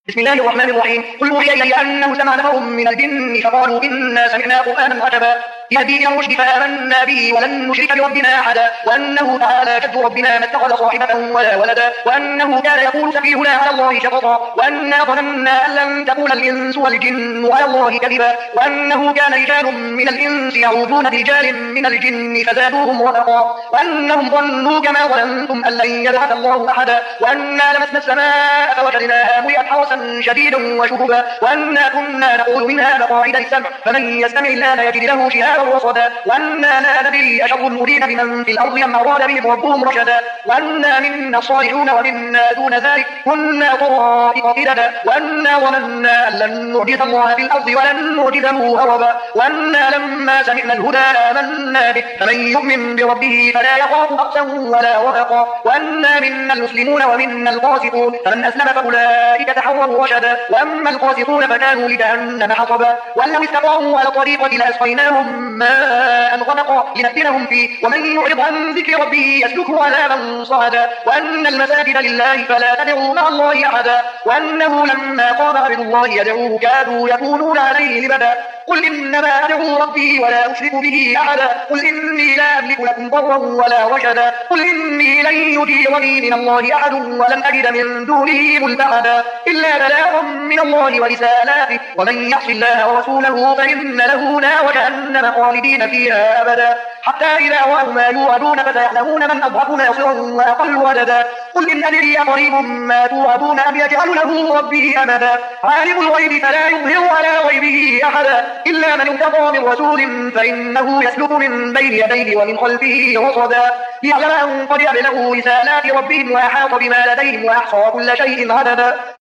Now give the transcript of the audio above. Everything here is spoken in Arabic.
بسم الله الرحمن الرحيم. قل أوحي إلي أنه سمع نفر من الجن فقالوا إنا سمعنا قرآنا عجبا يهدي إلى الرشد فآمنا به ولن نشرك بربنا أحدا وأنه تعالى جد ربنا ما اتخذ صاحبة ولا ولدا وأنه كان يقول سفيهنا على الله شططا وأنا ظننا أن لن تقول الإنس والجن على الله كذبا وأنه كان رجال من الإنس يعوذون برجال من الجن فزادوهم رهقا وأنهم ظنوا كما ظننتم أن لن يبعث الله أحدا وأنا لمسنا السماء فوجدناها ملئت حرسا شديدا وشهبا وأنا كنا نقول منها مقاعد للسمع فمن يستمع الآن يجد له شهابا رصدا وأنا لا ندري أشر مريد بمن في الأرض أم أراد بهم ربهم رشدا وأنا منا الصالحون ومنا دون ذلك كنا طرائق قددا وأنا ظننا أن لن نعجز الله في الأرض ولن نعجزه هربا وأنا لما سمعنا الهدى آمنا به فمن يؤمن بربه فلا يخاف بخسا ولا رهقا وأنا منا المسلمون ومنا القاسطون فمن أسلم فأولئك تحرروا رشدا وأما القاسطون فكانوا لجهنم حطبا وأن لو استقاموا على الطريقة لأسقيناهم ماء غدقا لنفتنهم فيه ومن يعرض عن ذكر ربه يسلكه عذابا صعدا وأن المساجد لله فلا تدعوا مع الله أحدا وأنه لما قام عبد الله يدعوه كادوا يكونون عليه لبدا قل إنما أدعو ربي ولا أشرك به أحدا قل إني لا أملك لكم ضرا ولا رشدا قل إني لن يجيرني من الله أحد ولن أجد من دونه ملتحدا إلا بلاغا من الله ورسالاته ومن يعص الله ورسوله فإن له نار جهنم خالدين فيها أبدا حتى إذا رأوا ما يوعدون فسيعلمون من أضعف ناصرا وأقل عددا قل إن أدري قريب ما توعدون أم يجعل له ربي أمدا عالم الغيب فلا يظهر على غيبه أحدا إلا من ارتضى من رسول فإنه يسلك من بين يديه ومن خلفه رصدا ليعلم أن قد أبلغوا رسالات ربهم وأحاط بما لديهم وأحصى كل شيء عددا.